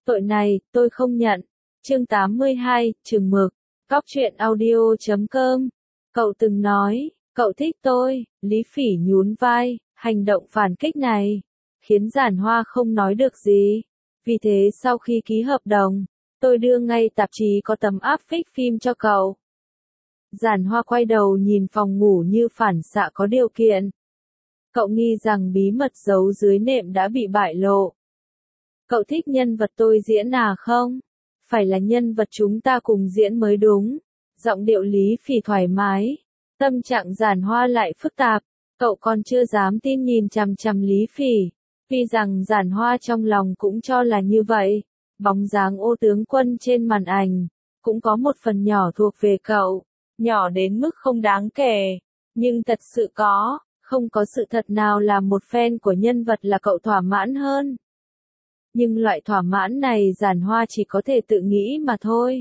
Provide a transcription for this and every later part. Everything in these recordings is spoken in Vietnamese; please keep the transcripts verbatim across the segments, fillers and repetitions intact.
Tội này, tôi không nhận. Chương tám mươi hai, chừng mực. Cóc truyện audio chấm com. Cậu từng nói, cậu thích tôi, Lý Phỉ nhún vai, hành động phản kích này khiến Giản Hoa không nói được gì. Vì thế sau khi ký hợp đồng, tôi đưa ngay tạp chí có tấm áp phích phim cho cậu. Giản Hoa quay đầu nhìn phòng ngủ như phản xạ có điều kiện. Cậu nghi rằng bí mật giấu dưới nệm đã bị bại lộ. Cậu thích nhân vật tôi diễn à không? Phải là nhân vật chúng ta cùng diễn mới đúng. Giọng điệu Lý Phỉ thoải mái. Tâm trạng Giản Hoa lại phức tạp. Cậu còn chưa dám tin nhìn chằm chằm Lý Phỉ. Vì rằng Giản Hoa trong lòng cũng cho là như vậy. Bóng dáng Ô tướng quân trên màn ảnh cũng có một phần nhỏ thuộc về cậu. Nhỏ đến mức không đáng kể. Nhưng thật sự có. Không có sự thật nào làm một fan của nhân vật là cậu thỏa mãn hơn. Nhưng loại thỏa mãn này Giản Hoa chỉ có thể tự nghĩ mà thôi.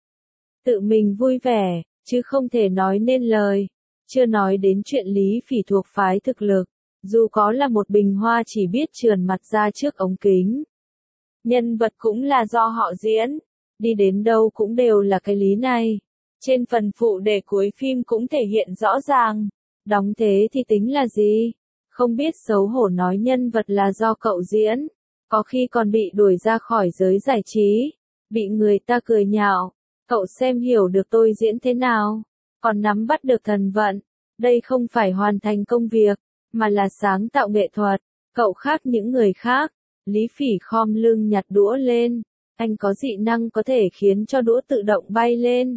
Tự mình vui vẻ, chứ không thể nói nên lời. Chưa nói đến chuyện Lý Phỉ thuộc phái thực lực. Dù có là một bình hoa chỉ biết trườn mặt ra trước ống kính. Nhân vật cũng là do họ diễn. Đi đến đâu cũng đều là cái lý này. Trên phần phụ đề cuối phim cũng thể hiện rõ ràng. Đóng thế thì tính là gì? Không biết xấu hổ nói nhân vật là do cậu diễn. Có khi còn bị đuổi ra khỏi giới giải trí. Bị người ta cười nhạo. Cậu xem hiểu được tôi diễn thế nào. Còn nắm bắt được thần vận. Đây không phải hoàn thành công việc, mà là sáng tạo nghệ thuật. Cậu khác những người khác. Lý Phỉ khom lưng nhặt đũa lên. Anh có dị năng có thể khiến cho đũa tự động bay lên.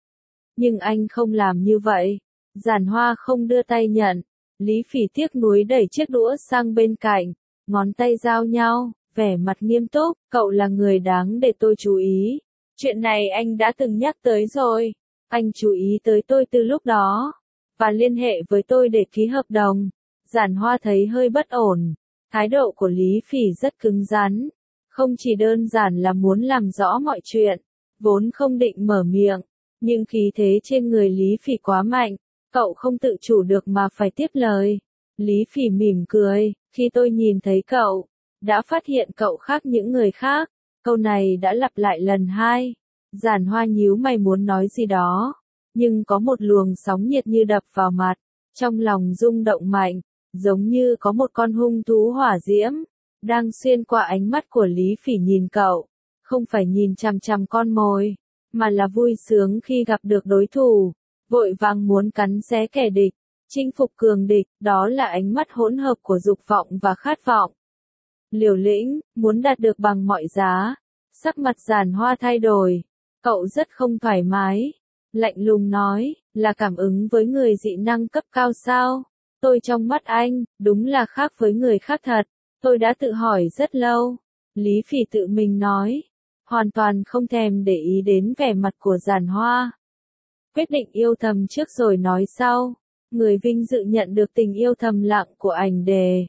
Nhưng anh không làm như vậy. Giản Hoa không đưa tay nhận. Lý Phỉ tiếc nuối đẩy chiếc đũa sang bên cạnh. Ngón tay giao nhau, vẻ mặt nghiêm túc. Cậu là người đáng để tôi chú ý. Chuyện này anh đã từng nhắc tới rồi. Anh chú ý tới tôi từ lúc đó. Và liên hệ với tôi để ký hợp đồng. Giản Hoa thấy hơi bất ổn. Thái độ của Lý Phỉ rất cứng rắn. Không chỉ đơn giản là muốn làm rõ mọi chuyện. Vốn không định mở miệng. Nhưng khí thế trên người Lý Phỉ quá mạnh. Cậu không tự chủ được mà phải tiếp lời. Lý Phỉ mỉm cười. Khi tôi nhìn thấy cậu, đã phát hiện cậu khác những người khác. Câu này đã lặp lại lần hai. Giản Hoa nhíu mày muốn nói gì đó. Nhưng có một luồng sóng nhiệt như đập vào mặt. Trong lòng rung động mạnh. Giống như có một con hung thú hỏa diễm. Đang xuyên qua ánh mắt của Lý Phỉ nhìn cậu. Không phải nhìn chằm chằm con mồi. Mà là vui sướng khi gặp được đối thủ. Vội vàng muốn cắn xé kẻ địch. Chinh phục cường địch. Đó là ánh mắt hỗn hợp của dục vọng và khát vọng. Liều lĩnh, muốn đạt được bằng mọi giá. Sắc mặt Giản Hoa thay đổi. Cậu rất không thoải mái. Lạnh lùng nói, là cảm ứng với người dị năng cấp cao sao? Tôi trong mắt anh, đúng là khác với người khác thật. Tôi đã tự hỏi rất lâu. Lý Phỉ tự mình nói. Hoàn toàn không thèm để ý đến vẻ mặt của Giản Hoa. Quyết định yêu thầm trước rồi nói sau. Người vinh dự nhận được tình yêu thầm lặng của ảnh đề.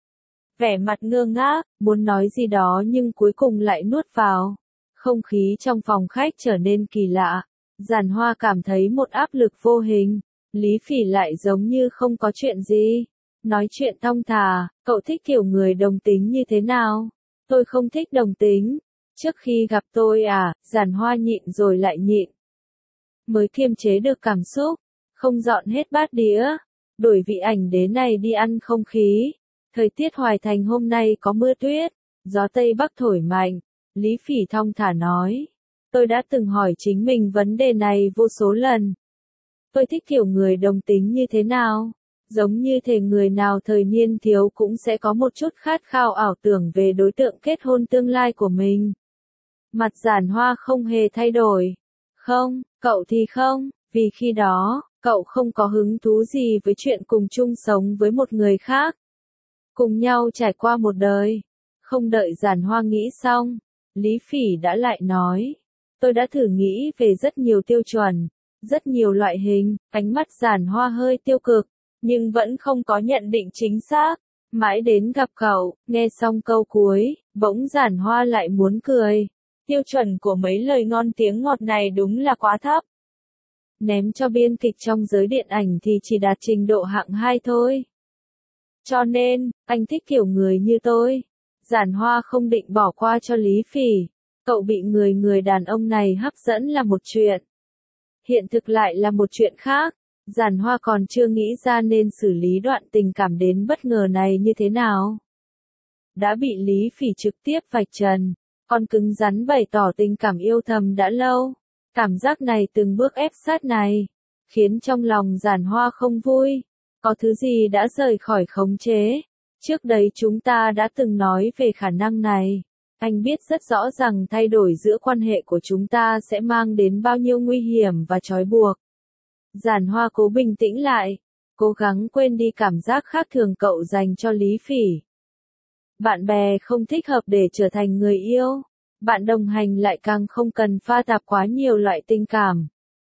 Vẻ mặt ngơ ngác, muốn nói gì đó nhưng cuối cùng lại nuốt vào. Không khí trong phòng khách trở nên kỳ lạ. Giản Hoa cảm thấy một áp lực vô hình. Lý Phỉ lại giống như không có chuyện gì. Nói chuyện thong thả, cậu thích kiểu người đồng tính như thế nào? Tôi không thích đồng tính. Trước khi gặp tôi à, Giản Hoa nhịn rồi lại nhịn. Mới kiềm chế được cảm xúc. Không dọn hết bát đĩa. Đổi vị ảnh đế này đi ăn không khí. Thời tiết Hoài Thành hôm nay có mưa tuyết. Gió Tây Bắc thổi mạnh. Lý Phỉ thong thả nói. Tôi đã từng hỏi chính mình vấn đề này vô số lần. Tôi thích kiểu người đồng tính như thế nào? Giống như thể người nào thời niên thiếu cũng sẽ có một chút khát khao ảo tưởng về đối tượng kết hôn tương lai của mình. Mặt Giản Hoa không hề thay đổi. Không, cậu thì không, vì khi đó, cậu không có hứng thú gì với chuyện cùng chung sống với một người khác. Cùng nhau trải qua một đời. Không đợi Giản Hoa nghĩ xong, Lý Phỉ đã lại nói. Tôi đã thử nghĩ về rất nhiều tiêu chuẩn, rất nhiều loại hình. Ánh mắt Giản Hoa hơi tiêu cực, nhưng vẫn không có nhận định chính xác. Mãi đến gặp cậu, nghe xong câu cuối, bỗng Giản Hoa lại muốn cười. Tiêu chuẩn của mấy lời ngon tiếng ngọt này đúng là quá thấp. Ném cho biên kịch trong giới điện ảnh thì chỉ đạt trình độ hạng hai thôi. Cho nên, anh thích kiểu người như tôi. Giản Hoa không định bỏ qua cho Lý Phỉ. Cậu bị người người đàn ông này hấp dẫn là một chuyện. Hiện thực lại là một chuyện khác. Giản Hoa còn chưa nghĩ ra nên xử lý đoạn tình cảm đến bất ngờ này như thế nào. Đã bị Lý Phỉ trực tiếp vạch trần, còn cứng rắn bày tỏ tình cảm yêu thầm đã lâu. Cảm giác này từng bước ép sát này, khiến trong lòng Giản Hoa không vui. Có thứ gì đã rời khỏi khống chế. Trước đây chúng ta đã từng nói về khả năng này. Anh biết rất rõ rằng thay đổi giữa quan hệ của chúng ta sẽ mang đến bao nhiêu nguy hiểm và trói buộc. Giản Hoa cố bình tĩnh lại, cố gắng quên đi cảm giác khác thường cậu dành cho Lý Phỉ. Bạn bè không thích hợp để trở thành người yêu. Bạn đồng hành lại càng không cần pha tạp quá nhiều loại tình cảm.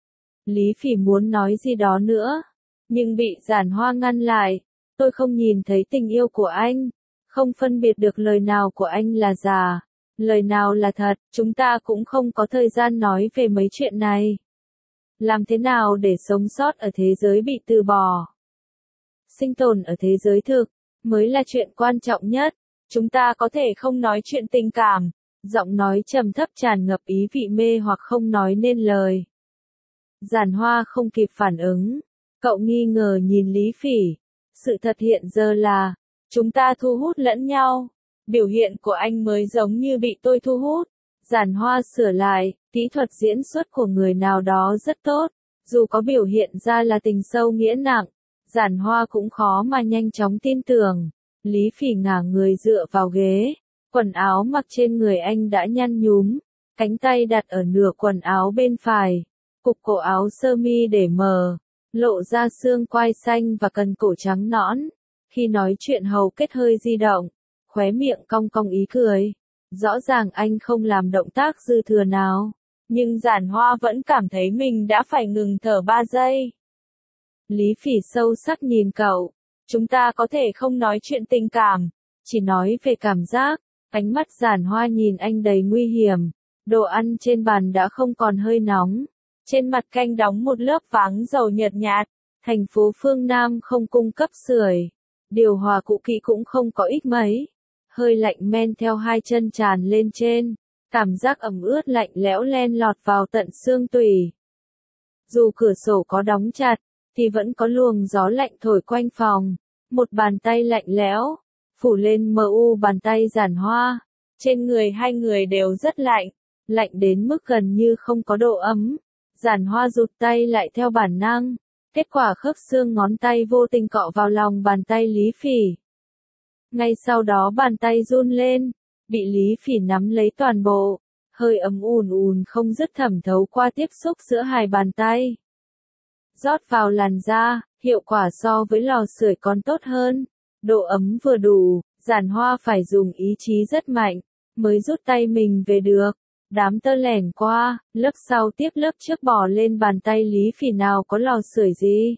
Lý Phỉ muốn nói gì đó nữa, nhưng bị Giản Hoa ngăn lại. Tôi không nhìn thấy tình yêu của anh, không phân biệt được lời nào của anh là giả, lời nào là thật, chúng ta cũng không có thời gian nói về mấy chuyện này. Làm thế nào để sống sót ở thế giới bị từ bỏ? Sinh tồn ở thế giới thực mới là chuyện quan trọng nhất. Chúng ta có thể không nói chuyện tình cảm. Giọng nói trầm thấp tràn ngập ý vị mê hoặc không nói nên lời. Giản Hoa không kịp phản ứng. Cậu nghi ngờ nhìn Lý Phỉ. Sự thật hiện giờ là, chúng ta thu hút lẫn nhau. Biểu hiện của anh mới giống như bị tôi thu hút. Giản Hoa sửa lại, kỹ thuật diễn xuất của người nào đó rất tốt. Dù có biểu hiện ra là tình sâu nghĩa nặng, Giản Hoa cũng khó mà nhanh chóng tin tưởng. Lý Phỉ ngả người dựa vào ghế. Quần áo mặc trên người anh đã nhăn nhúm. Cánh tay đặt ở nửa quần áo bên phải. Cục cổ áo sơ mi để mờ. Lộ ra xương quai xanh và cần cổ trắng nõn. Khi nói chuyện hầu kết hơi di động. Khóe miệng cong cong ý cười. Rõ ràng anh không làm động tác dư thừa nào. Nhưng Giản Hoa vẫn cảm thấy mình đã phải ngừng thở ba giây. Lý Phỉ sâu sắc nhìn cậu. Chúng ta có thể không nói chuyện tình cảm. Chỉ nói về cảm giác. Ánh mắt Giản Hoa nhìn anh đầy nguy hiểm. Đồ ăn trên bàn đã không còn hơi nóng. Trên mặt canh đóng một lớp váng dầu nhợt nhạt. Thành phố phương Nam không cung cấp sưởi. Điều hòa cũ kỹ cũng không có ích mấy. Hơi lạnh men theo hai chân tràn lên trên. Cảm giác ẩm ướt lạnh lẽo len lọt vào tận xương tủy. Dù cửa sổ có đóng chặt, thì vẫn có luồng gió lạnh thổi quanh phòng. Một bàn tay lạnh lẽo, phủ lên mờ u bàn tay Giản Hoa. Trên người hai người đều rất lạnh, lạnh đến mức gần như không có độ ấm. Giản Hoa rụt tay lại theo bản năng. Kết quả khớp xương ngón tay vô tình cọ vào lòng bàn tay Lý Phỉ. Ngay sau đó bàn tay run lên, bị Lý Phỉ nắm lấy toàn bộ. Hơi ấm ùn ùn không dứt thẩm thấu qua tiếp xúc giữa hai bàn tay. Rót vào làn da, hiệu quả so với lò sưởi còn tốt hơn. Độ ấm vừa đủ, Giản Hoa phải dùng ý chí rất mạnh, mới rút tay mình về được. Đám tơ lẻn qua, lớp sau tiếp lớp trước bỏ lên bàn tay Lý Phỉ nào có lò sưởi gì.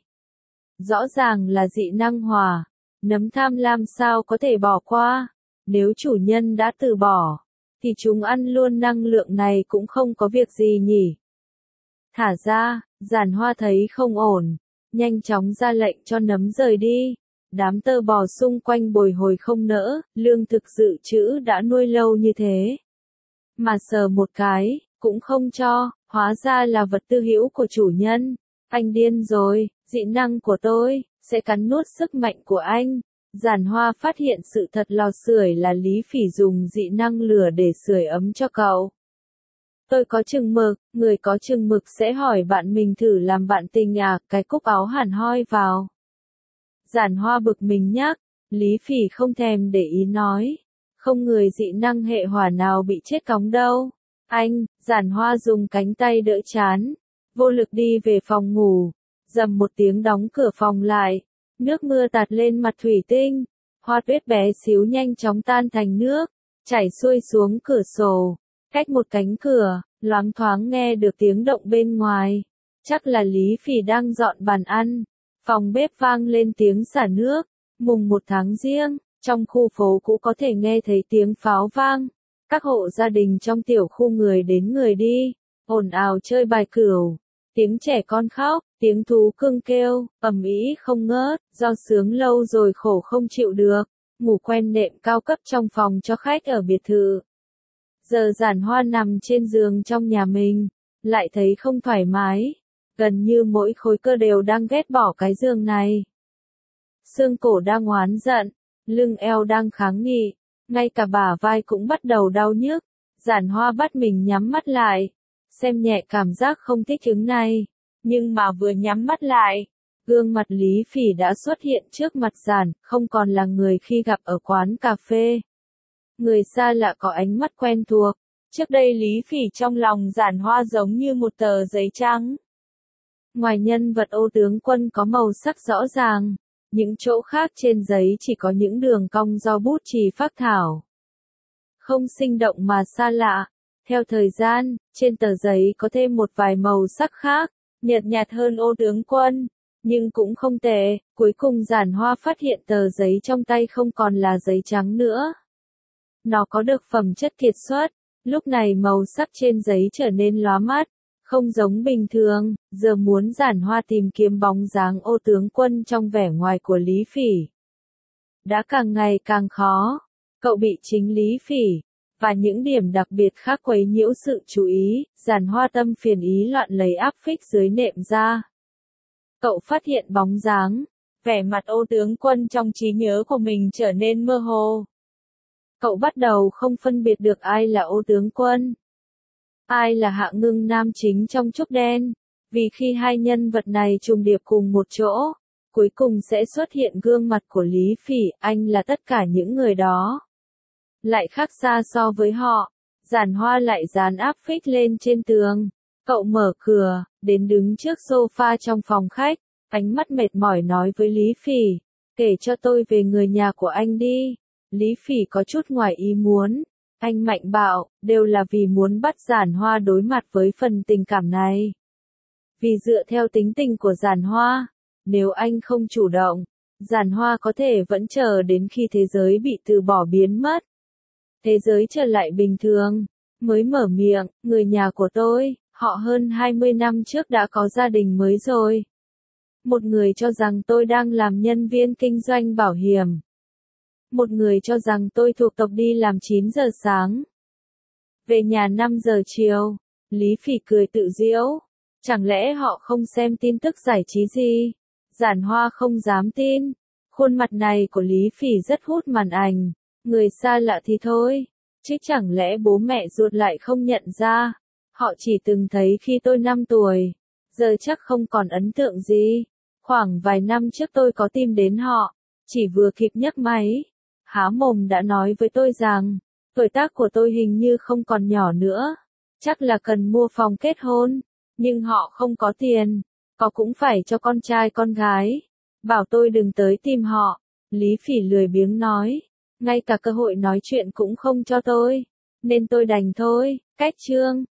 Rõ ràng là dị năng hỏa, nấm tham lam sao có thể bỏ qua. Nếu chủ nhân đã từ bỏ, thì chúng ăn luôn năng lượng này cũng không có việc gì nhỉ. Thả ra, Giản Hoa thấy không ổn, nhanh chóng ra lệnh cho nấm rời đi. Đám tơ bò xung quanh bồi hồi không nỡ, lương thực dự trữ đã nuôi lâu như thế. Mà sờ một cái, cũng không cho, hóa ra là vật tư hữu của chủ nhân. Anh điên rồi, dị năng của tôi, sẽ cắn nuốt sức mạnh của anh. Giản Hoa phát hiện sự thật lò sưởi là Lý Phỉ dùng dị năng lửa để sưởi ấm cho cậu. Tôi có chừng mực, người có chừng mực sẽ hỏi bạn mình thử làm bạn tình à, cái cúc áo hẳn hoi vào. Giản Hoa bực mình nhắc, Lý Phỉ không thèm để ý nói. Không người dị năng hệ hỏa nào bị chết cóng đâu. Anh, Giản Hoa dùng cánh tay đỡ chán. Vô lực đi về phòng ngủ. Dầm một tiếng đóng cửa phòng lại. Nước mưa tạt lên mặt thủy tinh. Hoa tuyết bé xíu nhanh chóng tan thành nước. Chảy xuôi xuống cửa sổ. Cách một cánh cửa, loáng thoáng nghe được tiếng động bên ngoài. Chắc là Lý Phỉ đang dọn bàn ăn. Phòng bếp vang lên tiếng xả nước. Mùng một tháng Giêng, trong khu phố cũ có thể nghe thấy tiếng pháo vang. Các hộ gia đình trong tiểu khu người đến người đi, ồn ào chơi bài cửu. Tiếng trẻ con khóc, tiếng thú cưng kêu, ầm ĩ không ngớt, do sướng lâu rồi khổ không chịu được. Ngủ quen nệm cao cấp trong phòng cho khách ở biệt thự. Giờ Giản Hoa nằm trên giường trong nhà mình, lại thấy không thoải mái, gần như mỗi khối cơ đều đang ghét bỏ cái giường này. Xương cổ đang oán giận, lưng eo đang kháng nghị, ngay cả bả vai cũng bắt đầu đau nhức. Giản Hoa bắt mình nhắm mắt lại, xem nhẹ cảm giác không thích ứng này, nhưng mà vừa nhắm mắt lại, gương mặt Lý Phỉ đã xuất hiện trước mặt Giản, không còn là người khi gặp ở quán cà phê. Người xa lạ có ánh mắt quen thuộc, trước đây Lý Phỉ trong lòng Giản Hoa giống như một tờ giấy trắng. Ngoài nhân vật Ô tướng quân có màu sắc rõ ràng, những chỗ khác trên giấy chỉ có những đường cong do bút chì phác thảo. Không sinh động mà xa lạ. Theo thời gian, trên tờ giấy có thêm một vài màu sắc khác, nhợt nhạt hơn Ô tướng quân, nhưng cũng không tệ. Cuối cùng Giản Hoa phát hiện tờ giấy trong tay không còn là giấy trắng nữa. Nó có được phẩm chất kiệt xuất, lúc này màu sắc trên giấy trở nên lóa mắt, không giống bình thường. Giờ muốn Giản Hoa tìm kiếm bóng dáng Ô tướng quân trong vẻ ngoài của Lý Phỉ đã càng ngày càng khó. Cậu bị chính Lý Phỉ và những điểm đặc biệt khác quấy nhiễu sự chú ý. Giản Hoa tâm phiền ý loạn lấy áp phích dưới nệm ra. Cậu phát hiện bóng dáng, vẻ mặt Ô tướng quân trong trí nhớ của mình trở nên mơ hồ. Cậu bắt đầu không phân biệt được ai là Ô tướng quân, ai là Hạ Ngưng nam chính trong Trúc Đen, vì khi hai nhân vật này trùng điệp cùng một chỗ, cuối cùng sẽ xuất hiện gương mặt của Lý Phỉ. Anh là tất cả những người đó, lại khác xa so với họ. Giản Hoa lại dán áp phích lên trên tường. Cậu mở cửa, đến đứng trước sofa trong phòng khách, ánh mắt mệt mỏi nói với Lý Phỉ, kể cho tôi về người nhà của anh đi. Lý Phỉ có chút ngoài ý muốn. Anh mạnh bạo, đều là vì muốn bắt Giản Hoa đối mặt với phần tình cảm này. Vì dựa theo tính tình của Giản Hoa, nếu anh không chủ động, Giản Hoa có thể vẫn chờ đến khi thế giới bị từ bỏ biến mất. Thế giới trở lại bình thường, mới mở miệng, người nhà của tôi, họ hơn hai mươi năm trước đã có gia đình mới rồi. Một người cho rằng tôi đang làm nhân viên kinh doanh bảo hiểm. Một người cho rằng tôi thuộc tộc đi làm chín giờ sáng. Về nhà năm giờ chiều. Lý Phỉ cười tự giễu. Chẳng lẽ họ không xem tin tức giải trí gì? Giản Hoa không dám tin. Khuôn mặt này của Lý Phỉ rất hút màn ảnh. Người xa lạ thì thôi, chứ chẳng lẽ bố mẹ ruột lại không nhận ra. Họ chỉ từng thấy khi tôi năm tuổi, giờ chắc không còn ấn tượng gì. Khoảng vài năm trước tôi có tìm đến họ, chỉ vừa kịp nhấc máy, há mồm đã nói với tôi rằng, tuổi tác của tôi hình như không còn nhỏ nữa, chắc là cần mua phòng kết hôn, nhưng họ không có tiền, có cũng phải cho con trai con gái, bảo tôi đừng tới tìm họ. Lý Phỉ lười biếng nói, ngay cả cơ hội nói chuyện cũng không cho tôi, nên tôi đành thôi. Cách chương